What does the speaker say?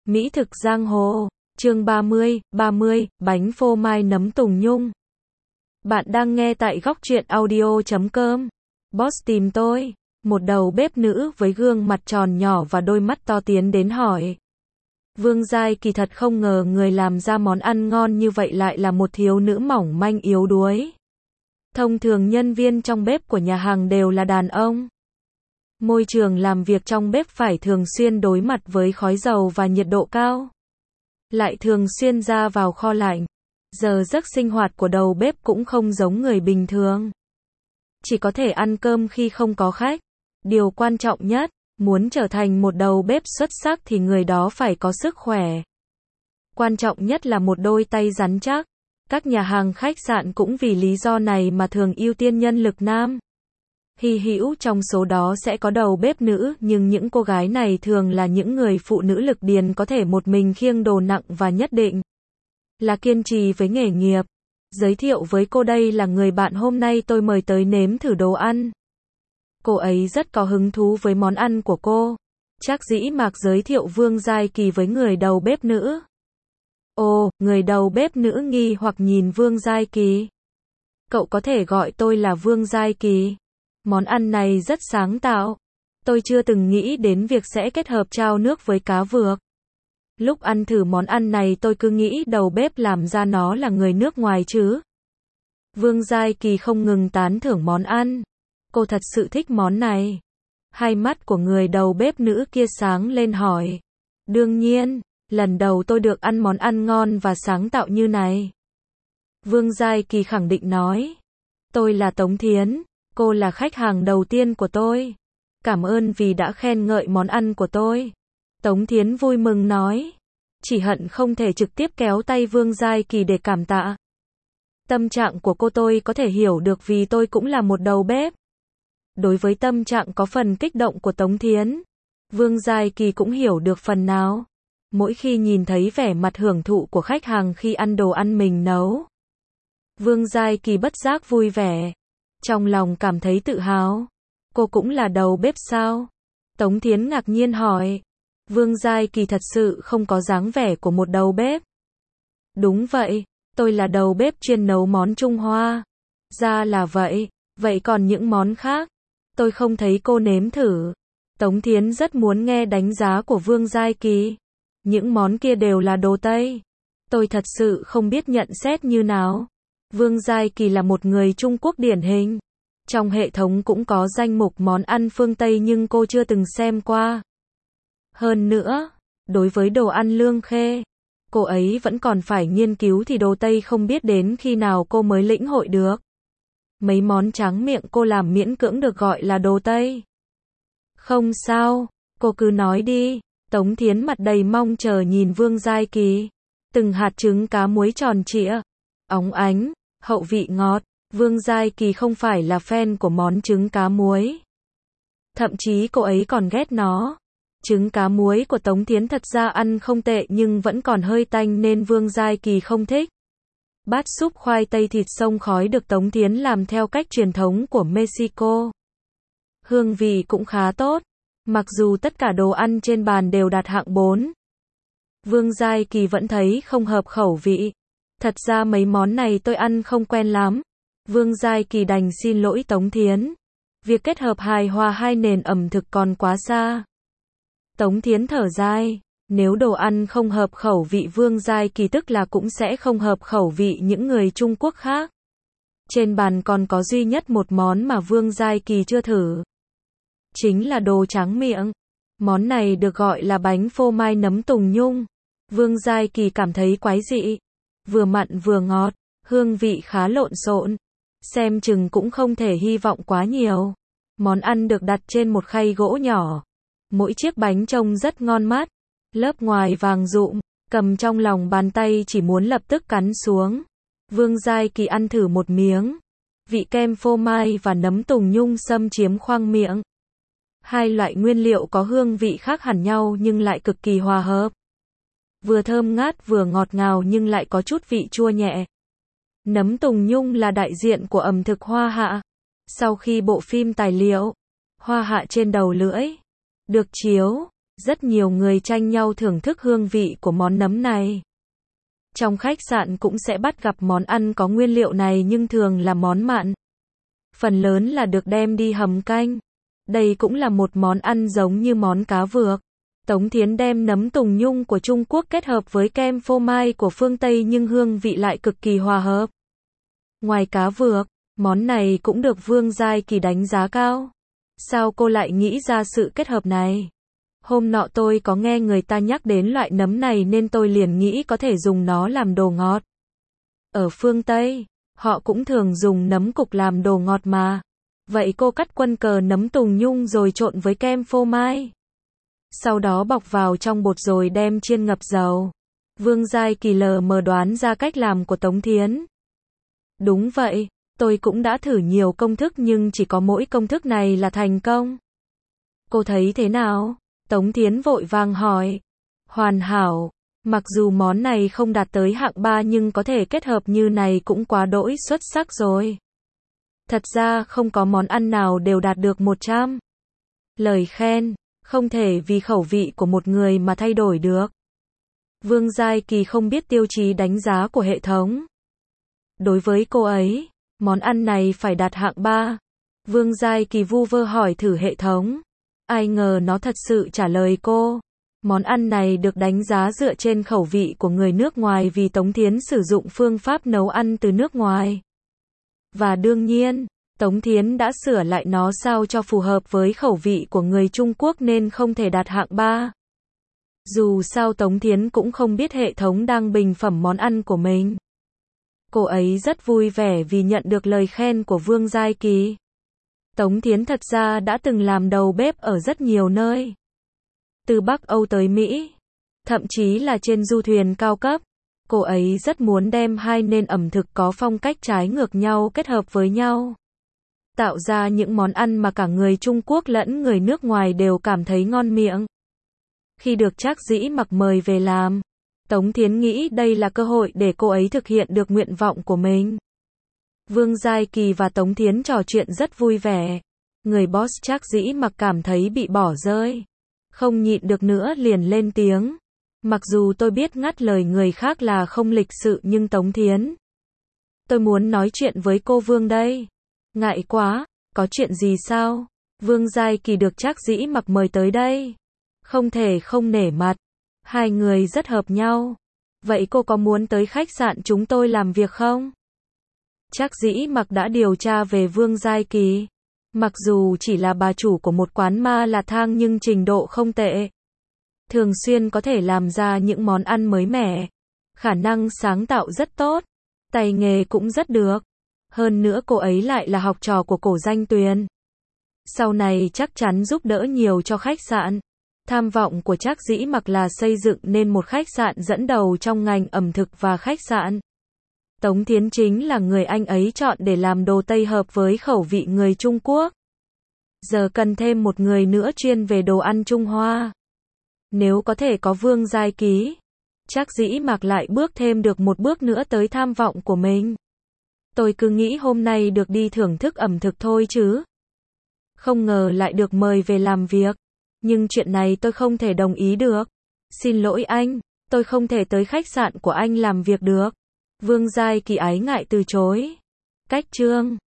Mỹ thực giang hồ, chương 30, bánh phô mai nấm tùng nhung. Bạn đang nghe tại góc truyện audio.com. Boss tìm tôi. Một đầu bếp nữ với gương mặt tròn nhỏ và đôi mắt to tiến đến hỏi. Vương Giai Kỳ thật không ngờ người làm ra món ăn ngon như vậy lại là một thiếu nữ mỏng manh yếu đuối. Thông thường nhân viên trong bếp của nhà hàng đều là đàn ông. Môi trường làm việc trong bếp phải thường xuyên đối mặt với khói dầu và nhiệt độ cao. Lại thường xuyên ra vào kho lạnh. Giờ giấc sinh hoạt của đầu bếp cũng không giống người bình thường. Chỉ có thể ăn cơm khi không có khách. Điều quan trọng nhất, muốn trở thành một đầu bếp xuất sắc thì người đó phải có sức khỏe. Quan trọng nhất là một đôi tay rắn chắc. Các nhà hàng khách sạn cũng vì lý do này mà thường ưu tiên nhân lực nam. Hy hữu trong số đó sẽ có đầu bếp nữ, nhưng những cô gái này thường là những người phụ nữ lực điền có thể một mình khiêng đồ nặng và nhất định là kiên trì với nghề nghiệp. Giới thiệu với cô, đây là người bạn hôm nay tôi mời tới nếm thử đồ ăn. Cô ấy rất có hứng thú với món ăn của cô. Trác Dĩ Mạc giới thiệu Vương Giai Kỳ với người đầu bếp nữ. Ồ, người đầu bếp nữ nghi hoặc nhìn Vương Giai Kỳ. Cậu có thể gọi tôi là Vương Giai Kỳ. Món ăn này rất sáng tạo. Tôi chưa từng nghĩ đến việc sẽ kết hợp trao nước với cá vược. Lúc ăn thử món ăn này tôi cứ nghĩ đầu bếp làm ra nó là người nước ngoài chứ. Vương Giai Kỳ không ngừng tán thưởng món ăn. Cô thật sự thích món này. Hai mắt của người đầu bếp nữ kia sáng lên hỏi. Đương nhiên, lần đầu tôi được ăn món ăn ngon và sáng tạo như này. Vương Giai Kỳ khẳng định nói. Tôi là Tống Thiến. Cô là khách hàng đầu tiên của tôi. Cảm ơn vì đã khen ngợi món ăn của tôi. Tống Thiến vui mừng nói. Chỉ hận không thể trực tiếp kéo tay Vương Giai Kỳ để cảm tạ. Tâm trạng của cô tôi có thể hiểu được vì tôi cũng là một đầu bếp. Đối với tâm trạng có phần kích động của Tống Thiến, Vương Giai Kỳ cũng hiểu được phần nào. Mỗi khi nhìn thấy vẻ mặt hưởng thụ của khách hàng khi ăn đồ ăn mình nấu, Vương Giai Kỳ bất giác vui vẻ. Trong lòng cảm thấy tự hào. Cô cũng là đầu bếp sao? Tống Thiến ngạc nhiên hỏi. Vương Giai Kỳ thật sự không có dáng vẻ của một đầu bếp. Đúng vậy, tôi là đầu bếp chuyên nấu món Trung Hoa. Ra là vậy, vậy còn những món khác? Tôi không thấy cô nếm thử. Tống Thiến rất muốn nghe đánh giá của Vương Giai Kỳ. Những món kia đều là đồ Tây. Tôi thật sự không biết nhận xét như nào. Vương Giai Kỳ là một người Trung Quốc điển hình. Trong hệ thống cũng có danh mục món ăn phương Tây nhưng cô chưa từng xem qua. Hơn nữa, đối với đồ ăn Lương Khê, cô ấy vẫn còn phải nghiên cứu thì đồ Tây không biết đến khi nào cô mới lĩnh hội được. Mấy món tráng miệng cô làm miễn cưỡng được gọi là đồ Tây. Không sao, cô cứ nói đi. Tống Thiến mặt đầy mong chờ nhìn Vương Giai Kỳ. Từng hạt trứng cá muối tròn trịa, óng ánh, hậu vị ngọt. Vương Giai Kỳ không phải là fan của món trứng cá muối. Thậm chí cô ấy còn ghét nó. Trứng cá muối của Tống Thiến thật ra ăn không tệ nhưng vẫn còn hơi tanh nên Vương Giai Kỳ không thích. Bát súp khoai tây thịt xông khói được Tống Thiến làm theo cách truyền thống của Mexico. Hương vị cũng khá tốt. Mặc dù tất cả đồ ăn trên bàn đều đạt hạng 4. Vương Giai Kỳ vẫn thấy không hợp khẩu vị. Thật ra mấy món này tôi ăn không quen lắm. Vương Giai Kỳ đành xin lỗi Tống Thiến. Việc kết hợp hài hòa hai nền ẩm thực còn quá xa. Tống Thiến thở dài. Nếu đồ ăn không hợp khẩu vị Vương Giai Kỳ tức là cũng sẽ không hợp khẩu vị những người Trung Quốc khác. Trên bàn còn có duy nhất một món mà Vương Giai Kỳ chưa thử. Chính là đồ tráng miệng. Món này được gọi là bánh phô mai nấm tùng nhung. Vương Giai Kỳ cảm thấy quái dị. Vừa mặn vừa ngọt, hương vị khá lộn xộn. Xem chừng cũng không thể hy vọng quá nhiều. Món ăn được đặt trên một khay gỗ nhỏ. Mỗi chiếc bánh trông rất ngon mắt. Lớp ngoài vàng rụm, cầm trong lòng bàn tay chỉ muốn lập tức cắn xuống. Vương Giai Kỳ ăn thử một miếng. Vị kem phô mai và nấm tùng nhung xâm chiếm khoang miệng. Hai loại nguyên liệu có hương vị khác hẳn nhau nhưng lại cực kỳ hòa hợp. Vừa thơm ngát vừa ngọt ngào nhưng lại có chút vị chua nhẹ. Nấm tùng nhung là đại diện của ẩm thực Hoa Hạ. Sau khi bộ phim tài liệu Hoa Hạ trên đầu lưỡi được chiếu, Rất nhiều người tranh nhau thưởng thức hương vị của món nấm này. Trong khách sạn cũng sẽ bắt gặp món ăn có nguyên liệu này nhưng thường là món mặn. Phần lớn là được đem đi hầm canh. Đây cũng là một món ăn giống như món cá vược. Tống Thiến đem nấm tùng nhung của Trung Quốc kết hợp với kem phô mai của phương Tây nhưng hương vị lại cực kỳ hòa hợp. Ngoài cá vược, món này cũng được Vương Giai Kỳ đánh giá cao. Sao cô lại nghĩ ra sự kết hợp này? Hôm nọ tôi có nghe người ta nhắc đến loại nấm này nên tôi liền nghĩ có thể dùng nó làm đồ ngọt. Ở phương Tây, họ cũng thường dùng nấm cục làm đồ ngọt mà. Vậy cô cắt quân cờ nấm tùng nhung rồi trộn với kem phô mai. Sau đó bọc vào trong bột rồi đem chiên ngập dầu. Vương Giai Kỳ lờ mờ đoán ra cách làm của Tống Thiến. Đúng vậy, tôi cũng đã thử nhiều công thức nhưng chỉ có mỗi công thức này là thành công. Cô thấy thế nào? Tống Thiến vội vàng hỏi. Hoàn hảo, mặc dù món này không đạt tới hạng 3 nhưng có thể kết hợp như này cũng quá đỗi xuất sắc rồi. Thật ra không có món ăn nào đều đạt được 100. Lời khen, không thể vì khẩu vị của một người mà thay đổi được. Vương Giai Kỳ không biết tiêu chí đánh giá của hệ thống. Đối với cô ấy, món ăn này phải đạt hạng 3. Vương Giai Kỳ vu vơ hỏi thử hệ thống. Ai ngờ nó thật sự trả lời cô. Món ăn này được đánh giá dựa trên khẩu vị của người nước ngoài vì Tống Thiến sử dụng phương pháp nấu ăn từ nước ngoài. Và đương nhiên, Tống Thiến đã sửa lại nó sao cho phù hợp với khẩu vị của người Trung Quốc nên không thể đạt hạng 3. Dù sao Tống Thiến cũng không biết hệ thống đang bình phẩm món ăn của mình. Cô ấy rất vui vẻ vì nhận được lời khen của Vương Giai Kỳ. Tống Thiến thật ra đã từng làm đầu bếp ở rất nhiều nơi. Từ Bắc Âu tới Mỹ, thậm chí là trên du thuyền cao cấp. Cô ấy rất muốn đem hai nền ẩm thực có phong cách trái ngược nhau kết hợp với nhau. Tạo ra những món ăn mà cả người Trung Quốc lẫn người nước ngoài đều cảm thấy ngon miệng. Khi được Trác Dĩ Mặc mời về làm, Tống Thiến nghĩ đây là cơ hội để cô ấy thực hiện được nguyện vọng của mình. Vương Giai Kỳ và Tống Thiến trò chuyện rất vui vẻ. Người boss Trác Dĩ Mặc cảm thấy bị bỏ rơi. Không nhịn được nữa liền lên tiếng. Mặc dù tôi biết ngắt lời người khác là không lịch sự nhưng Tống Thiến. Tôi muốn nói chuyện với cô Vương đây. Ngại quá, có chuyện gì sao? Vương Giai Kỳ được Trác Dĩ Mặc mời tới đây. Không thể không nể mặt. Hai người rất hợp nhau. Vậy cô có muốn tới khách sạn chúng tôi làm việc không? Trác Dĩ Mặc đã điều tra về Vương Giai Kỳ. Mặc dù chỉ là bà chủ của một quán ma là thang nhưng trình độ không tệ. Thường xuyên có thể làm ra những món ăn mới mẻ. Khả năng sáng tạo rất tốt. Tay nghề cũng rất được. Hơn nữa cô ấy lại là học trò của Cổ Danh Tuyền. Sau này chắc chắn giúp đỡ nhiều cho khách sạn. Tham vọng của Trác Dĩ Mặc là xây dựng nên một khách sạn dẫn đầu trong ngành ẩm thực và khách sạn. Tống Thiến chính là người anh ấy chọn để làm đồ Tây hợp với khẩu vị người Trung Quốc. Giờ cần thêm một người nữa chuyên về đồ ăn Trung Hoa. Nếu có thể có Vương Giai Kỳ, Trác Dĩ Mặc lại bước thêm được một bước nữa tới tham vọng của mình. Tôi cứ nghĩ hôm nay được đi thưởng thức ẩm thực thôi chứ. Không ngờ lại được mời về làm việc. Nhưng chuyện này tôi không thể đồng ý được. Xin lỗi anh, tôi không thể tới khách sạn của anh làm việc được. Vương Giai Kỳ ái ngại từ chối. Cách chương